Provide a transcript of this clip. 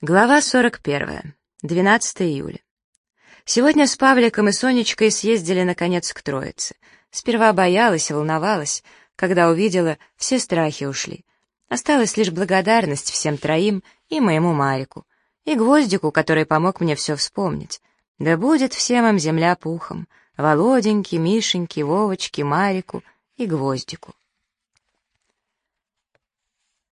Глава 41. 12 июля. Сегодня с Павликом и Сонечкой съездили, наконец, к Троице. Сперва боялась, волновалась. Когда увидела, все страхи ушли. Осталась лишь благодарность всем троим и моему Марику, и Гвоздику, который помог мне все вспомнить. Да будет всем им земля пухом. Володеньке, Мишеньке, Вовочке, Марику и Гвоздику.